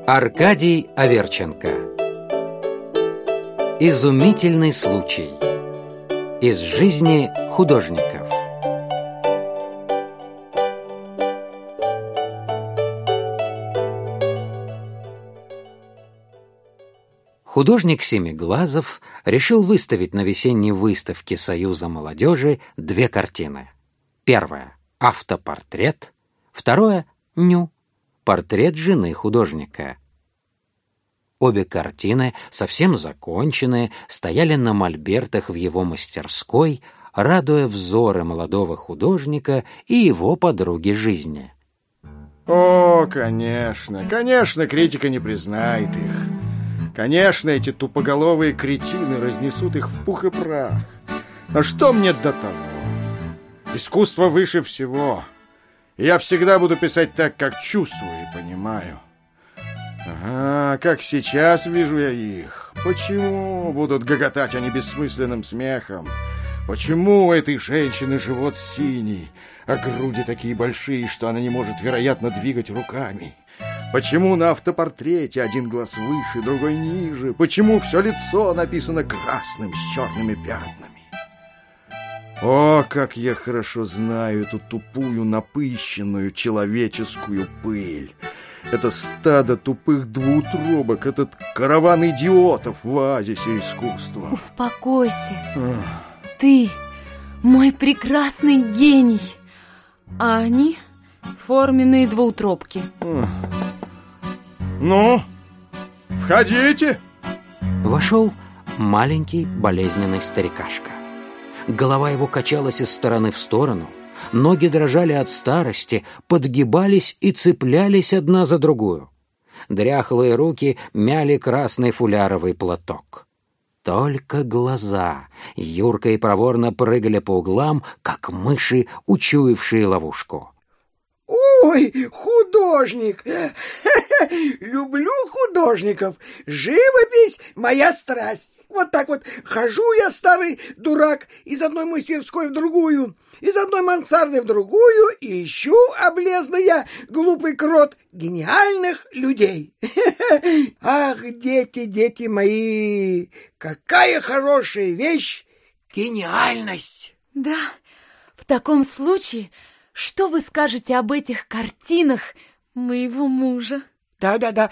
Аркадий Аверченко. Изумительный случай. Из жизни художников. Художник Семиглазов решил выставить на весенней выставке Союза молодежи две картины. Первая — автопортрет, второе — ню, портрет жены художника. Обе картины, совсем законченные, стояли на мольбертах в его мастерской, радуя взоры молодого художника и его подруги жизни. О, конечно, критика не признает их. Конечно, эти тупоголовые кретины разнесут их в пух и прах. Но что мне до того? Искусство выше всего. И я всегда буду писать так, как чувствую и понимаю. Ага, как сейчас вижу я их. Почему будут гоготать они бессмысленным смехом? Почему у этой женщины живот синий, а груди такие большие, что она не может, вероятно, двигать руками? Почему на автопортрете один глаз выше, другой ниже? Почему все лицо написано красным с черными пятнами? О, как я хорошо знаю эту тупую, напыщенную человеческую пыль! Это стадо тупых двуутробок, этот караван идиотов в оазисе искусства. Успокойся. Ты мой прекрасный гений, а они форменные двуутробки. Ну, входите. Вошел маленький болезненный старикашка. Голова его качалась из стороны в сторону, ноги дрожали от старости, подгибались и цеплялись одна за другую. Дряхлые руки мяли красный фуляровый платок. Только глаза юрко и проворно прыгали по углам, как мыши, учуявшие ловушку. Ой, художник! Люблю художников. Живопись — моя страсть. Вот так вот хожу я, старый дурак, из одной мастерской в другую, из одной мансарды в другую, и ищу, облезлый я, глупый крот, гениальных людей. Ах, дети, дети мои, какая хорошая вещь — гениальность! Да, в таком случае, что вы скажете об этих картинах моего мужа? Да-да-да,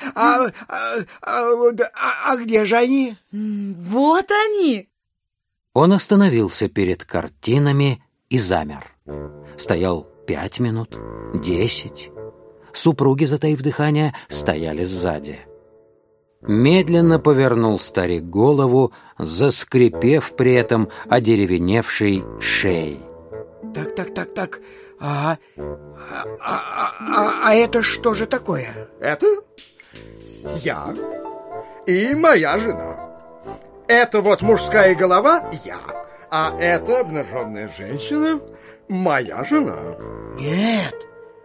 а где же они? Вот они! Он остановился перед картинами и замер. Стоял 5 минут, 10. Супруги, затаив дыхание, стояли сзади. Медленно повернул старик голову, заскрипев при этом одеревеневшей шеей. Так. А это что же такое? Это я и моя жена. Это вот мужская голова — я, а это обнаженная женщина — моя жена. Нет,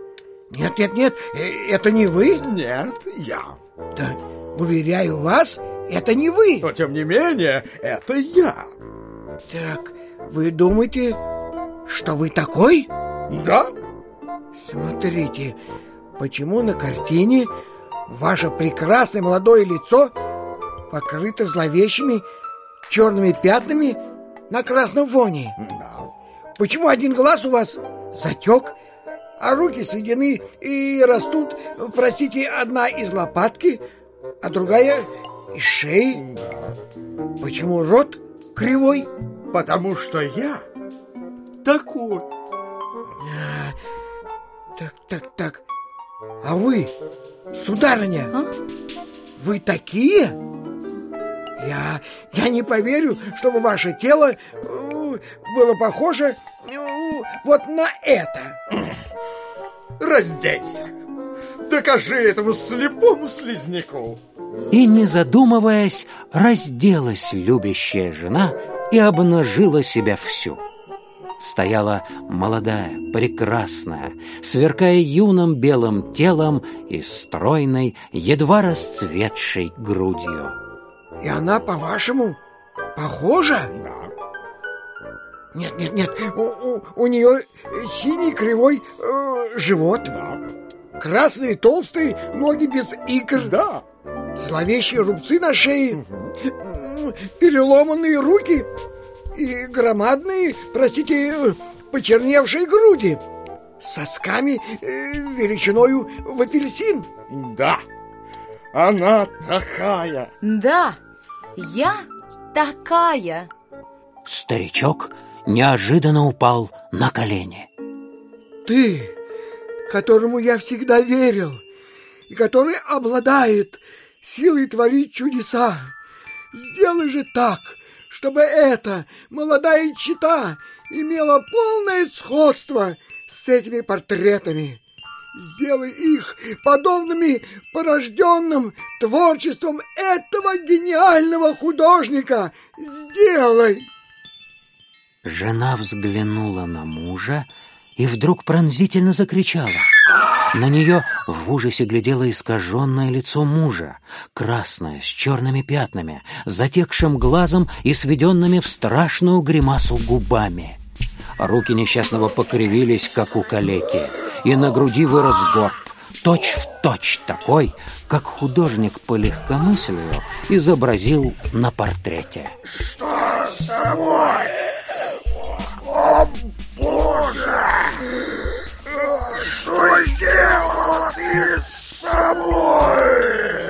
это не вы? Нет, я. Да, уверяю вас, это не вы. Но тем не менее, это я. Так, вы думаете, что вы такой? Да. Смотрите, почему на картине ваше прекрасное молодое лицо покрыто зловещими черными пятнами на красном фоне? Да. Почему один глаз у вас затек, а руки сведены и растут, простите, одна из лопатки, а другая из шеи? Почему рот кривой? Потому что я такой. Так. А вы, сударыня, вы такие? Я не поверю, чтобы ваше тело было похоже вот на это. Раздейся. Докажи этому слепому слизняку. И, не задумываясь, разделась любящая жена и обнажила себя всю. Стояла молодая, прекрасная, сверкая юным белым телом и стройной, едва расцветшей грудью. И она, по-вашему, похожа? Да. Нет, у нее синий кривой живот. Да. красные толстые ноги без икр. Да. Зловещие рубцы на шее, переломанные руки и громадные, простите, почерневшие груди с сосками величиною в апельсин. Да, она такая. Да, я такая. Старичок неожиданно упал на колени. Ты, которому я всегда верил, и который обладает силой творить чудеса, сделай же так, чтобы эта молодая чета имела полное сходство с этими портретами. Сделай их подобными порожденным творчеством этого гениального художника. Сделай! Жена взглянула на мужа и вдруг пронзительно закричала. На нее в ужасе глядело искаженное лицо мужа, красное, с черными пятнами, затекшим глазом и сведенными в страшную гримасу губами. Руки несчастного покривились, как у калеки, и на груди вырос горб, точь-в-точь такой, как художник по легкомыслию изобразил на портрете. Что с тобой? О, Боже! Что сделала ты с собой?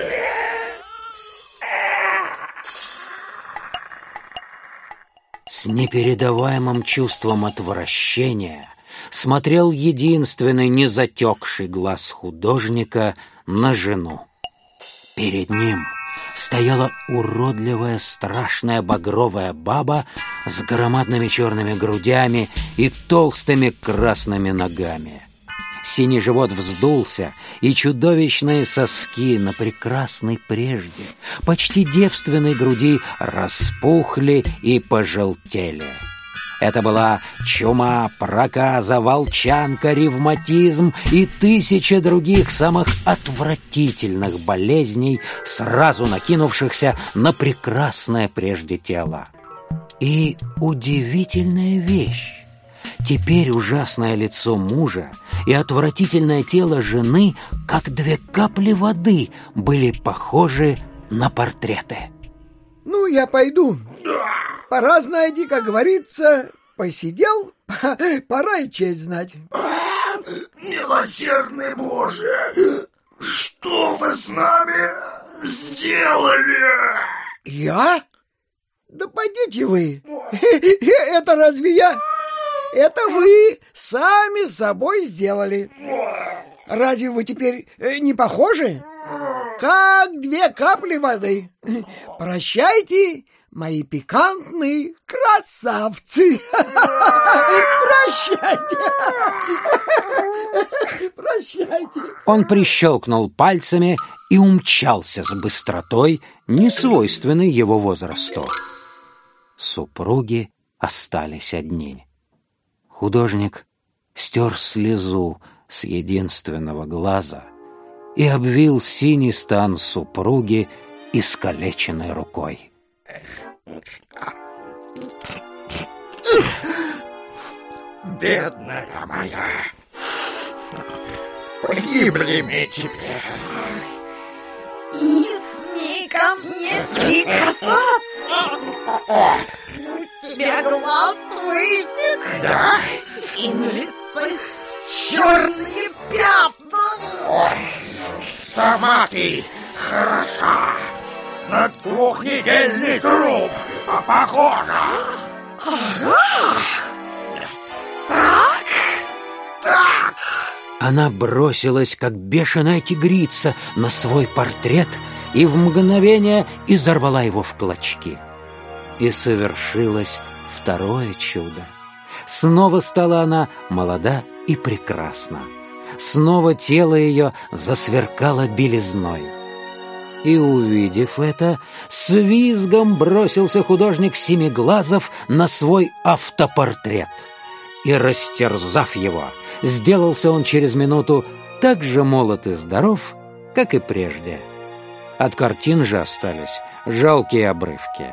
С непередаваемым чувством отвращения смотрел единственный незатекший глаз художника на жену. Перед ним стояла уродливая, страшная багровая баба с громадными черными грудями и толстыми красными ногами. Синий живот вздулся, и чудовищные соски на прекрасной прежде, почти девственной груди распухли и пожелтели. Это была чума, проказа, волчанка, ревматизм и 1000 других самых отвратительных болезней, сразу накинувшихся на прекрасное прежде тело. И удивительная вещь. Теперь ужасное лицо мужа и отвратительное тело жены, как 2 капли воды, были похожи на портреты. Ну, я пойду. Пора, знаете, как говорится, посидел, пора и честь знать. Милосердный Боже, что вы с нами сделали? Я? Да пойдите вы. Это разве я? Это вы сами с собой сделали. Разве вы теперь не похожи? Как 2 капли воды. Прощайте, мои пикантные красавцы. Прощайте. Прощайте. Он прищелкнул пальцами и умчался с быстротой, несвойственной его возрасту. Супруги остались одни. Художник стер слезу с единственного глаза и обвил синий стан супруги искалеченной рукой. Бедная моя, погибли мы теперь. Не смей ко мне прикасаться! У тебя глаз вытек, Да? и на лице черные пятна. Сама ты хороша. На 2-недельный труп похожа. Так. Она бросилась, как бешеная тигрица, на свой портрет и в мгновение изорвала его в клочки. И совершилось второе чудо. Снова стала она молода и прекрасна. Снова тело ее засверкало белизной. И, увидев это, с визгом бросился художник Семиглазов на свой автопортрет. И, растерзав его, сделался он через минуту так же молод и здоров, как и прежде. От картин же остались жалкие обрывки.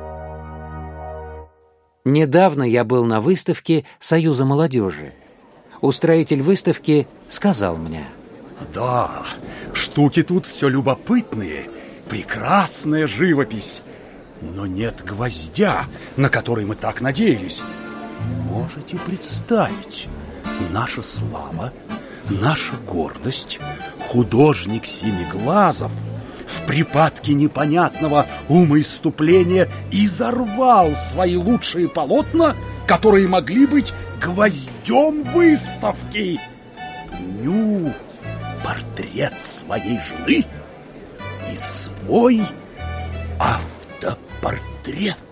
Недавно я был на выставке Союза молодежи. устроитель выставки сказал мне: «Да, штуки тут все любопытные, прекрасная живопись, но нет гвоздя, на который мы так надеялись. Можете представить, наша слава, наша гордость, художник Семиглазов в припадке непонятного умоиступления изорвал свои лучшие полотна, которые могли быть гвоздем выставки. Портрет своей жены и свой автопортрет».